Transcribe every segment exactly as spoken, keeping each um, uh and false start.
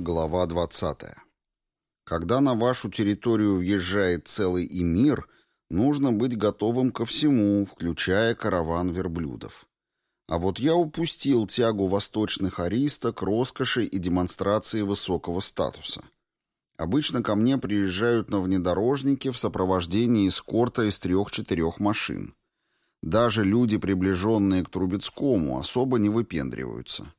Глава двадцатая. Когда на вашу территорию въезжает целый эмир, нужно быть готовым ко всему, включая караван верблюдов. А вот я упустил тягу восточных ариста к роскоши и демонстрации высокого статуса. Обычно ко мне приезжают на внедорожнике в сопровождении эскорта из трех-четырех машин. Даже люди, приближенные к Трубецкому, особо не выпендриваются.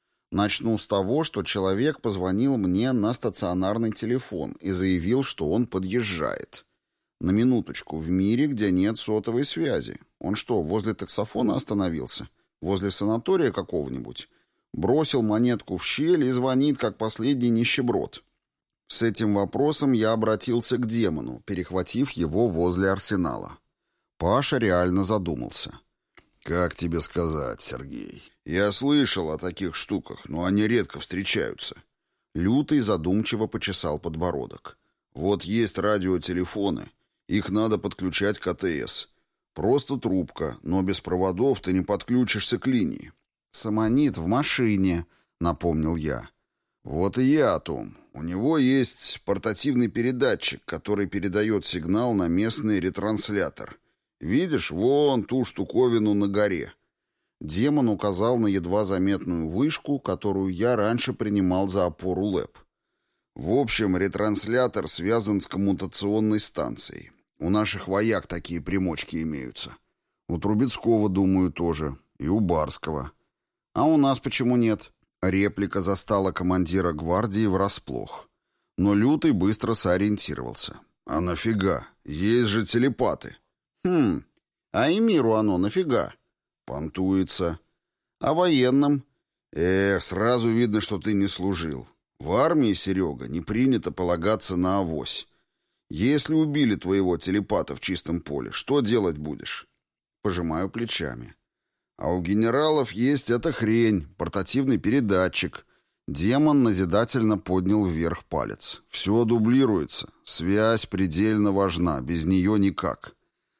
Начну с того, что человек позвонил мне на стационарный телефон и заявил, что он подъезжает. На минуточку, в мире, где нет сотовой связи. Он что, возле таксофона остановился? Возле санатория какого-нибудь? Бросил монетку в щель и звонит, как последний нищеброд. С этим вопросом я обратился к демону, перехватив его возле арсенала. Паша реально задумался. «Как тебе сказать, Сергей? Я слышал о таких штуках, но они редко встречаются». Лютый задумчиво почесал подбородок. «Вот есть радиотелефоны. Их надо подключать к АТС. Просто трубка, но без проводов ты не подключишься к линии». «Самонит в машине», — напомнил я. «Вот и я о том. У него есть портативный передатчик, который передает сигнал на местный ретранслятор. Видишь, вон ту штуковину на горе». Демон указал на едва заметную вышку, которую я раньше принимал за опору ЛЭП. В общем, ретранслятор связан с коммутационной станцией. У наших вояк такие примочки имеются. У Трубецкого, думаю, тоже. И у Барского. А у нас почему нет? Реплика застала командира гвардии врасплох. Но Лютый быстро сориентировался. А нафига? Есть же телепаты. Хм, а эмиру оно нафига? Понтуется. А военным? Эх, сразу видно, что ты не служил. В армии, Серега, не принято полагаться на авось. Если убили твоего телепата в чистом поле, что делать будешь? Пожимаю плечами. А у генералов есть эта хрень, портативный передатчик. Демон назидательно поднял вверх палец. Все дублируется. Связь предельно важна, без нее никак.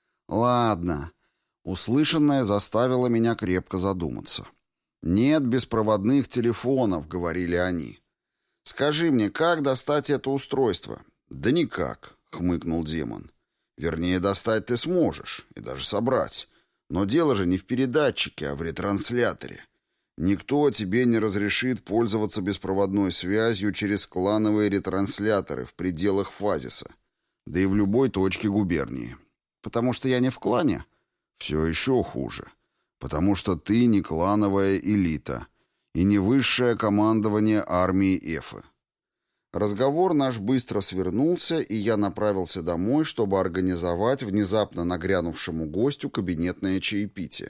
Ладно. Услышанное заставило меня крепко задуматься. «Нет беспроводных телефонов», — говорили они. «Скажи мне, как достать это устройство?» «Да никак», — хмыкнул демон. «Вернее, достать ты сможешь, и даже собрать. Но дело же не в передатчике, а в ретрансляторе. Никто тебе не разрешит пользоваться беспроводной связью через клановые ретрансляторы в пределах фазиса, да и в любой точке губернии. Потому что я не в клане?» «Все еще хуже. Потому что ты не клановая элита и не высшее командование армии Эфы». Разговор наш быстро свернулся, и я направился домой, чтобы организовать внезапно нагрянувшему гостю кабинетное чаепитие.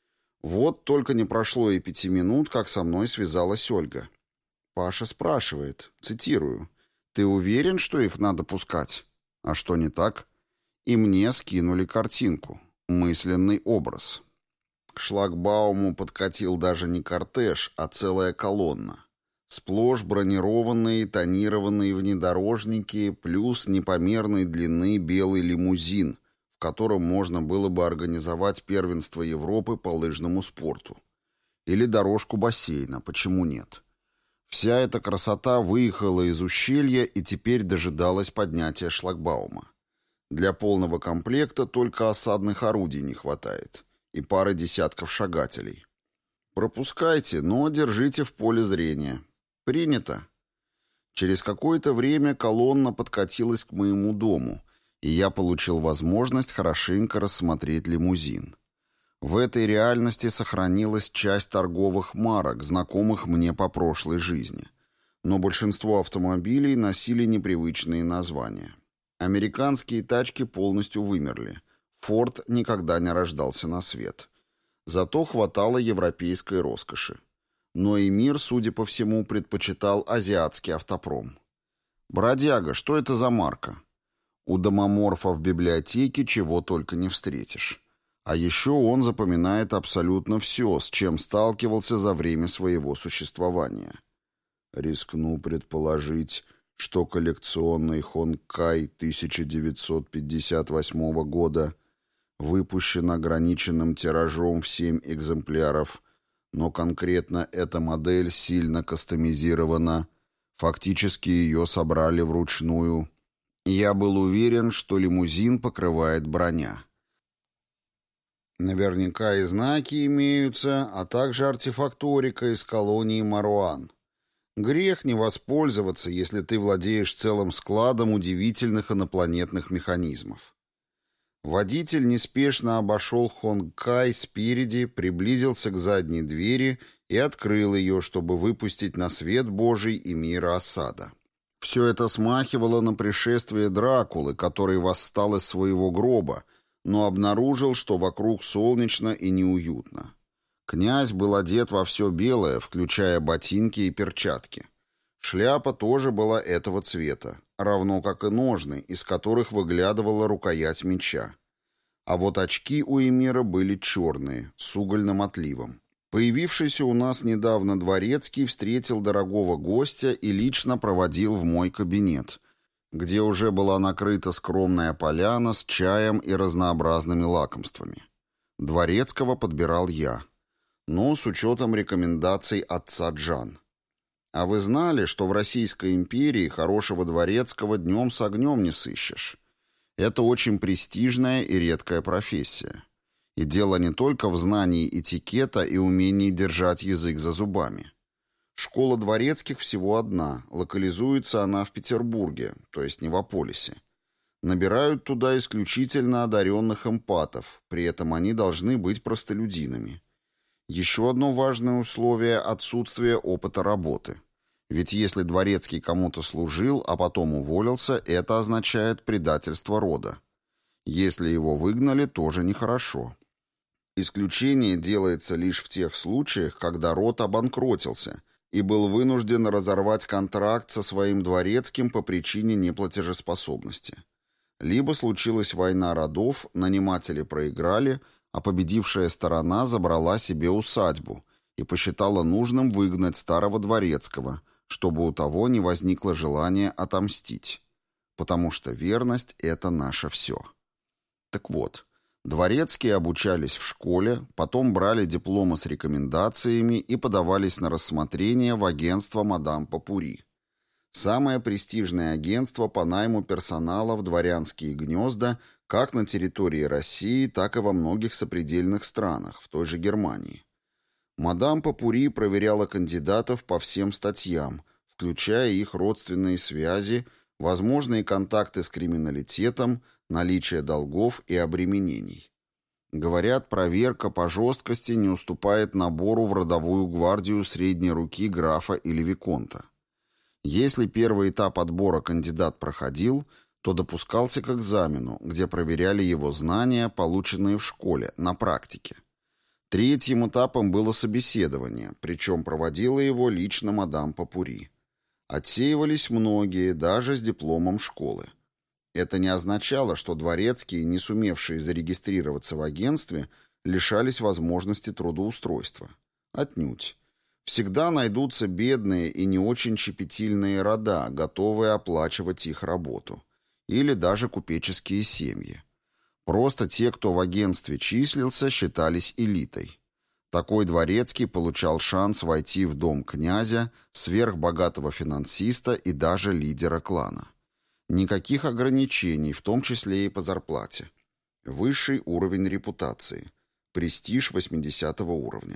Вот только не прошло и пяти минут, как со мной связалась Ольга. Паша спрашивает, цитирую, «Ты уверен, что их надо пускать?» «А что не так?» И мне скинули картинку. Мысленный образ. К шлагбауму подкатил даже не кортеж, а целая колонна. Сплошь бронированные тонированные внедорожники плюс непомерной длины белый лимузин, в котором можно было бы организовать первенство Европы по лыжному спорту. Или дорожку бассейна, почему нет? Вся эта красота выехала из ущелья и теперь дожидалась поднятия шлагбаума. Для полного комплекта только осадных орудий не хватает и пары десятков шагателей. Пропускайте, но держите в поле зрения. Принято. Через какое-то время колонна подкатилась к моему дому, и я получил возможность хорошенько рассмотреть лимузин. В этой реальности сохранилась часть торговых марок, знакомых мне по прошлой жизни. Но большинство автомобилей носили непривычные названия. Американские тачки полностью вымерли. Форд никогда не рождался на свет. Зато хватало европейской роскоши. Но и мир, судя по всему, предпочитал азиатский автопром. «Бродяга, что это за марка?» У домоморфа в библиотеке чего только не встретишь. А еще он запоминает абсолютно все, с чем сталкивался за время своего существования. Рискну предположить, что коллекционный Хонкай тысяча девятьсот пятьдесят восьмого года выпущен ограниченным тиражом в семь экземпляров, но конкретно эта модель сильно кастомизирована, Фактически ее собрали вручную. Я был уверен, что лимузин покрывает броня. Наверняка и знаки имеются, а также артефакторика из колонии Маруан. Грех не воспользоваться, если ты владеешь целым складом удивительных инопланетных механизмов. Водитель неспешно обошел Хонгкай спереди, приблизился к задней двери и открыл ее, чтобы выпустить на свет Божий и мира Асада. Все это смахивало на пришествие Дракулы, который восстал из своего гроба, но обнаружил, что вокруг солнечно и неуютно. Князь был одет во все белое, включая ботинки и перчатки. Шляпа тоже была этого цвета, равно как и ножны, из которых выглядывала рукоять меча. А вот очки у эмира были черные, с угольным отливом. Появившийся у нас недавно дворецкий встретил дорогого гостя и лично проводил в мой кабинет, где уже была накрыта скромная поляна с чаем и разнообразными лакомствами. Дворецкого подбирал я, но с учетом рекомендаций отца Джан. А вы знали, что в Российской империи хорошего дворецкого днем с огнем не сыщешь? Это очень престижная и редкая профессия. И дело не только в знании этикета и умении держать язык за зубами. Школа дворецких всего одна, локализуется она в Петербурге, то есть не в Аполисе. Набирают туда исключительно одаренных эмпатов, при этом они должны быть простолюдинами. Еще одно важное условие – отсутствие опыта работы. Ведь если дворецкий кому-то служил, а потом уволился, это означает предательство рода. Если его выгнали, тоже нехорошо. Исключение делается лишь в тех случаях, когда род обанкротился и был вынужден разорвать контракт со своим дворецким по причине неплатежеспособности. Либо случилась война родов, наниматели проиграли, а победившая сторона забрала себе усадьбу и посчитала нужным выгнать старого дворецкого, чтобы у того не возникло желания отомстить. Потому что верность — это наше все. Так вот, дворецкие обучались в школе, потом брали дипломы с рекомендациями и подавались на рассмотрение в агентство мадам Папури. Самое престижное агентство по найму персонала в дворянские гнезда как на территории России, так и во многих сопредельных странах, в той же Германии. Мадам Папури проверяла кандидатов по всем статьям, включая их родственные связи, возможные контакты с криминалитетом, наличие долгов и обременений. Говорят, проверка по жесткости не уступает набору в родовую гвардию средней руки графа или виконта. Если первый этап отбора кандидат проходил, то допускался к экзамену, где проверяли его знания, полученные в школе, на практике. Третьим этапом было собеседование, причем проводила его лично мадам Папури. Отсеивались многие, даже с дипломом школы. Это не означало, что дворецкие, не сумевшие зарегистрироваться в агентстве, лишались возможности трудоустройства. Отнюдь. Всегда найдутся бедные и не очень щепетильные рода, готовые оплачивать их работу. Или даже купеческие семьи. Просто те, кто в агентстве числился, считались элитой. Такой дворецкий получал шанс войти в дом князя, сверхбогатого финансиста и даже лидера клана. Никаких ограничений, в том числе и по зарплате. Высший уровень репутации. Престиж восьмидесятого уровня.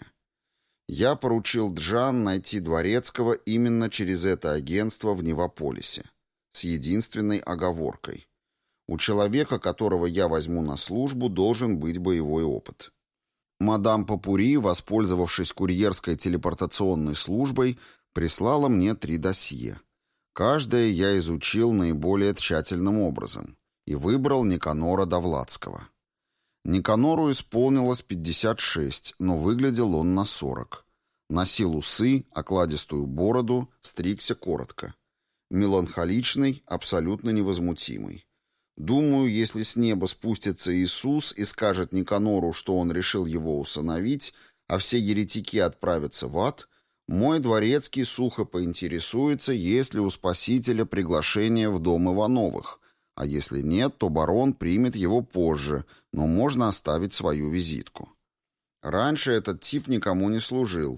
Я поручил Джан найти дворецкого именно через это агентство в Невополисе. С единственной оговоркой. У человека, которого я возьму на службу, должен быть боевой опыт. Мадам Папури, воспользовавшись курьерской телепортационной службой, прислала мне три досье. Каждое я изучил наиболее тщательным образом и выбрал Никанора Довлатского. Никанору исполнилось пятьдесят шесть, но выглядел он на сорок. Носил усы, окладистую бороду, стригся коротко. Меланхоличный, абсолютно невозмутимый. Думаю, если с неба спустится Иисус и скажет Никанору, что он решил его усыновить, а все еретики отправятся в ад, мой дворецкий сухо поинтересуется, есть ли у Спасителя приглашение в дом Ивановых, а если нет, то барон примет его позже, но можно оставить свою визитку. Раньше этот тип никому не служил,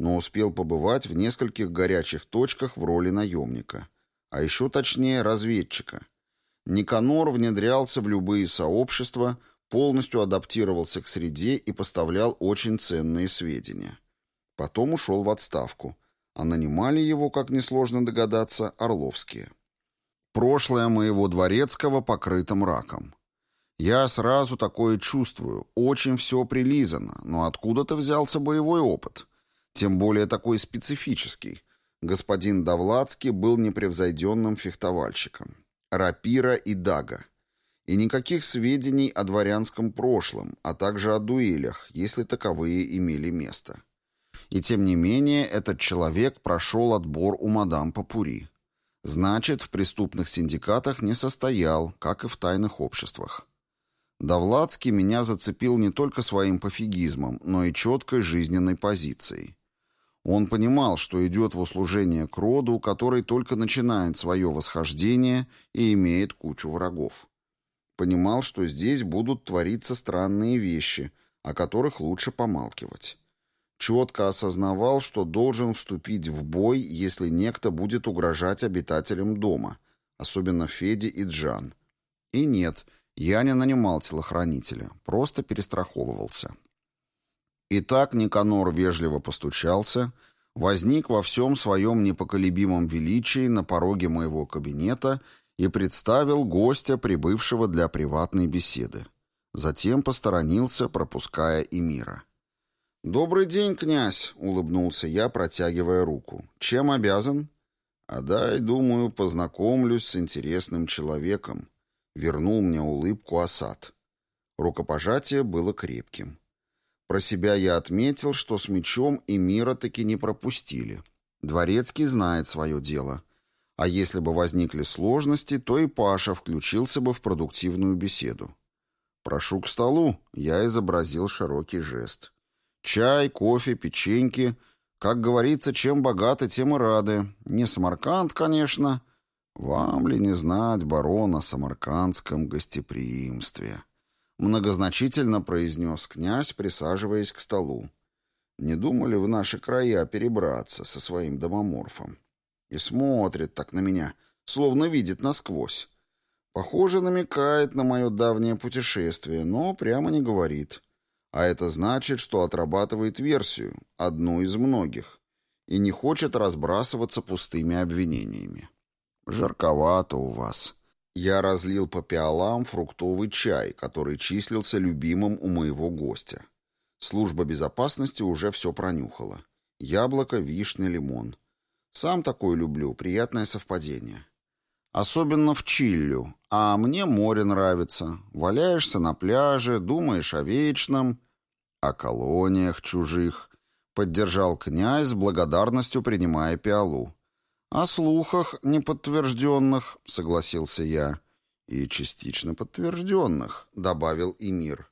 но успел побывать в нескольких горячих точках в роли наемника, а еще точнее разведчика. Никанор внедрялся в любые сообщества, полностью адаптировался к среде и поставлял очень ценные сведения. Потом ушел в отставку, а нанимали его, как несложно догадаться, Орловские. Прошлое моего дворецкого покрыто мраком. Я сразу такое чувствую, очень все прилизано, но откуда-то взялся боевой опыт, тем более такой специфический. Господин Довлатский был непревзойденным фехтовальщиком. Рапира и дага. И никаких сведений о дворянском прошлом, а также о дуэлях, если таковые имели место. И тем не менее этот человек прошел отбор у мадам Попури. Значит, в преступных синдикатах не состоял, как и в тайных обществах. Довлатский меня зацепил не только своим пофигизмом, но и четкой жизненной позицией. Он понимал, что идет в услужение к роду, который только начинает свое восхождение и имеет кучу врагов. Понимал, что здесь будут твориться странные вещи, о которых лучше помалкивать. Четко осознавал, что должен вступить в бой, если некто будет угрожать обитателям дома, особенно Феде и Джан. И нет, я не нанимал телохранителя, просто перестраховывался. Итак, Никанор вежливо постучался, возник во всем своем непоколебимом величии на пороге моего кабинета и представил гостя, прибывшего для приватной беседы. Затем посторонился, пропуская Эмира. «Добрый день, князь!» — улыбнулся я, протягивая руку. «Чем обязан?» «А дай, думаю, познакомлюсь с интересным человеком», — вернул мне улыбку Асад. Рукопожатие было крепким. Про себя я отметил, что с мечом Эмира таки не пропустили. Дворецкий знает свое дело. А если бы возникли сложности, то и Паша включился бы в продуктивную беседу. «Прошу к столу», — я изобразил широкий жест. «Чай, кофе, печеньки. Как говорится, чем богаты, тем и рады. Не Самарканд, конечно. Вам ли не знать, барон, о самаркандском гостеприимстве?» Многозначительно произнес князь, присаживаясь к столу. «Не думали в наши края перебраться со своим домоморфом?» И смотрит так на меня, словно видит насквозь. Похоже, намекает на мое давнее путешествие, но прямо не говорит. А это значит, что отрабатывает версию, одну из многих, и не хочет разбрасываться пустыми обвинениями. «Жарковато у вас». Я разлил по пиалам фруктовый чай, который числился любимым у моего гостя. Служба безопасности уже все пронюхала. Яблоко, вишня, лимон. Сам такой люблю, приятное совпадение. Особенно в Чиллю, а мне море нравится. Валяешься на пляже, думаешь о вечном, о колониях чужих. Поддержал князь с благодарностью, принимая пиалу. «О слухах неподтвержденных», — согласился я. «И частично подтвержденных», — добавил Эмир.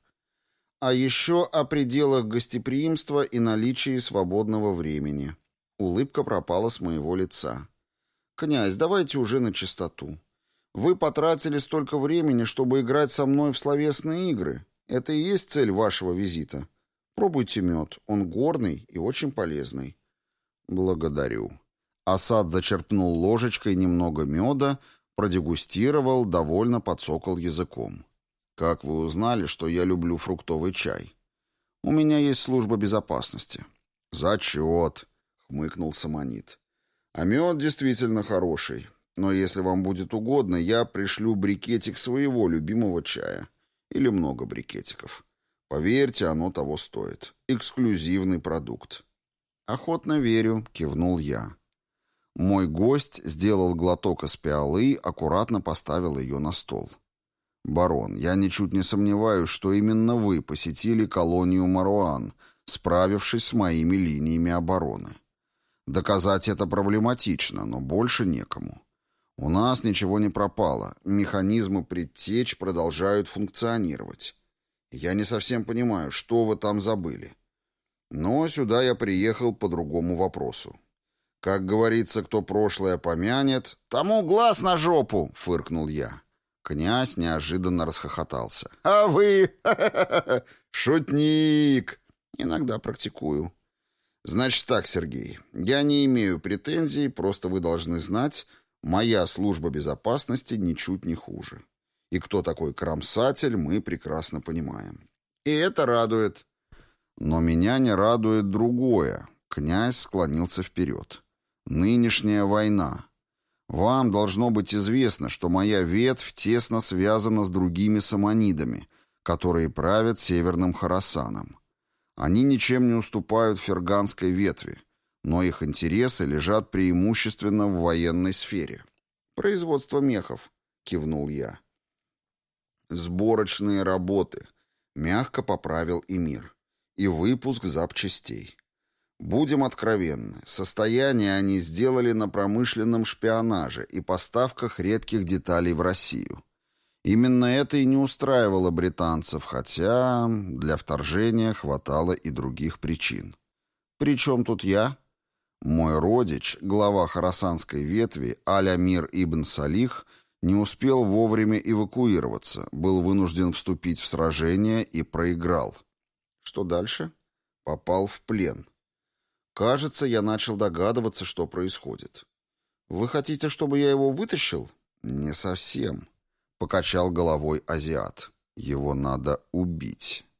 «А еще о пределах гостеприимства и наличии свободного времени». Улыбка пропала с моего лица. «Князь, давайте уже на чистоту. Вы потратили столько времени, чтобы играть со мной в словесные игры. Это и есть цель вашего визита. Пробуйте мед, он горный и очень полезный». «Благодарю». Асад зачерпнул ложечкой немного меда, продегустировал, довольно подсокал языком. «Как вы узнали, что я люблю фруктовый чай?» «У меня есть служба безопасности». «Зачет», — хмыкнул Самонит. «А мед действительно хороший. Но если вам будет угодно, я пришлю брикетик своего любимого чая. Или много брикетиков. Поверьте, оно того стоит. Эксклюзивный продукт». «Охотно верю», — кивнул я. Мой гость сделал глоток из пиалы, аккуратно поставил ее на стол. «Барон, я ничуть не сомневаюсь, что именно вы посетили колонию Маруан, справившись с моими линиями обороны. Доказать это проблематично, но больше некому. У нас ничего не пропало, механизмы предтеч продолжают функционировать. Я не совсем понимаю, что вы там забыли. Но сюда я приехал по другому вопросу. Как говорится, кто прошлое помянет, тому глаз на жопу, фыркнул я. Князь неожиданно расхохотался. А вы, шутник! Иногда практикую. Значит так, Сергей, я не имею претензий, просто вы должны знать, моя служба безопасности ничуть не хуже. И кто такой кромсатель, мы прекрасно понимаем. И это радует. Но меня не радует другое. Князь склонился вперед. Нынешняя война. Вам должно быть известно, что моя ветвь тесно связана с другими саманидами, которые правят Северным Хорасаном. Они ничем не уступают ферганской ветви, но их интересы лежат преимущественно в военной сфере. «Производство мехов», — кивнул я. «Сборочные работы», — мягко поправил Эмир, «и выпуск запчастей. Будем откровенны, состояние они сделали на промышленном шпионаже и поставках редких деталей в Россию. Именно это и не устраивало британцев, хотя для вторжения хватало и других причин. При чем тут я? Мой родич, глава хорасанской ветви, Аль-Амир ибн Салих, не успел вовремя эвакуироваться, был вынужден вступить в сражение и проиграл. Что дальше? Попал в плен. Кажется, я начал догадываться, что происходит. Вы хотите, чтобы я его вытащил? Не совсем. Покачал головой азиат. Его надо убить.